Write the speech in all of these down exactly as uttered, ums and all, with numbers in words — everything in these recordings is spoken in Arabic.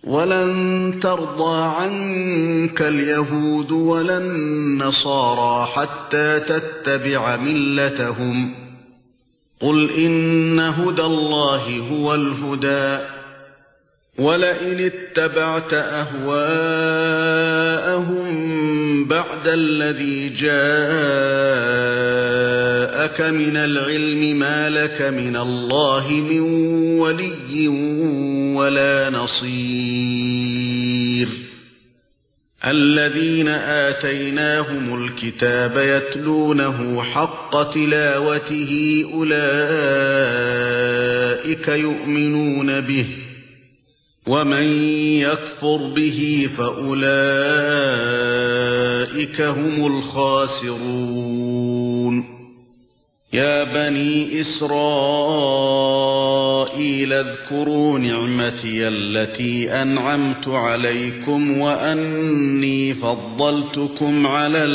وَلَن تَرْضَىٰ عَنكَ الْيَهُودُ وَلَا النَّصَارَىٰ حَتَّىٰ تَتَّبِعَ مِلَّتَهُمْ ۗ قُلْ إِنَّ هُدَى اللَّهِ هُوَ الْهُدَىٰ ۗ وَلَئِنِ اتَّبَعْتَ أَهْوَاءَهُم بَعْدَ الَّذِي جَاءَكَ مِنَ الْعِلْمِ مَا لَكَ مِنَ اللَّهِ مِن وَلِيٍّ وَلَا نَصِيرٍ الَّذِينَ آتَيْنَاهُمُ الْكِتَابَ يَتْلُونَهُ حَقَّ تِلَاوَتِهِ أُولَئِكَ يُؤْمِنُونَ بِهِ ۗ وَمَن يَكْفُرْ بِهِ فَأُولَئِكَ هُمُ الْخَاسِرُونَ يَا بَنِي إِسْرَائِيلَ اذْكُرُوا نِعْمَتِيَ الَّتِي أَنْعَمْتُ عَلَيْكُمْ وَأَنِّي فَضَّلْتُكُمْ عَلَى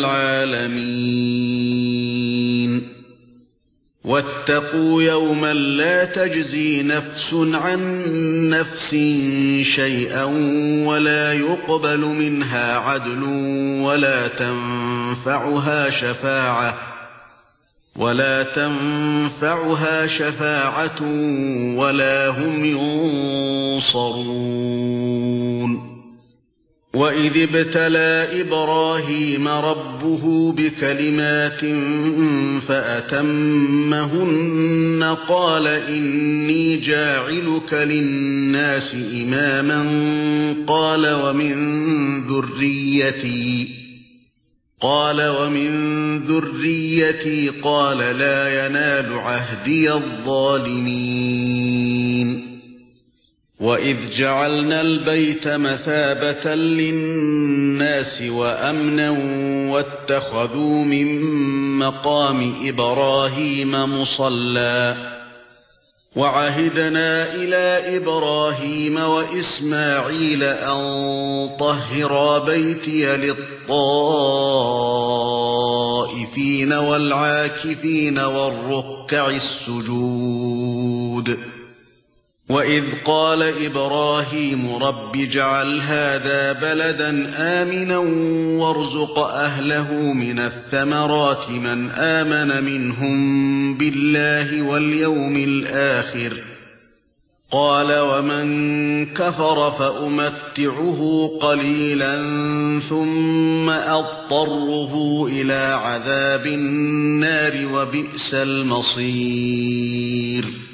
الْعَالَمِينَ وَاتَّقُوا يَوْمًا لَّا تَجْزِي نَفْسٌ عَن نَّفْسٍ شَيْئًا وَلَا يُقْبَلُ مِنْهَا عَدْلٌ وَلَا تَنفَعُهَا شَفَاعَةٌ وَلَا تَنفَعُهَا شَفَاعَةٌ وَلَا هُمْ يُنصَرُونَ وَإِذِ ابْتَلَىٰ إِبْرَاهِيمَ رَبُّهُ بِكَلِمَاتٍ فَأَتَمَّهُنَّ قَالَ إِنِّي جَاعِلُكَ لِلنَّاسِ إِمَامًا قَالَ وَمِن ذُرِّيَّتِي قَالَ وَمِن ذُرِّيَّتِي قَالَ لَا يَنَالُ عَهْدِيَ الظَّالِمِينَ وَإِذْ جَعَلْنَا الْبَيْتَ مَثَابَةً لِلنَّاسِ وَأَمْنًا وَاتَّخَذُوا مِن مَّقَامِ إِبْرَاهِيمَ مُصَلًّى وَعَهِدْنَا إِلَى إِبْرَاهِيمَ وَإِسْمَاعِيلَ أَن طَهِّرَا بَيْتِيَ لِلطَّائِفِينَ وَالْعَاكِفِينَ وَالرُّكَّعِ السُّجُودِ وَإِذْ قَالَ إِبْرَاهِيمُ رَبِّ اجْعَلْ هَٰذَا بَلَدًا آمِنًا وَارْزُقْ أَهْلَهُ مِنَ الثَّمَرَاتِ مَنْ آمَنَ مِنْهُم بِاللَّهِ وَالْيَوْمِ الْآخِرِ ۖ قَالَ وَمَن كَفَرَ فَأُمَتِّعُهُ قَلِيلًا ثُمَّ أَضْطَرُّهُ إِلَىٰ عَذَابِ النَّارِ وَبِئْسَ الْمَصِيرُ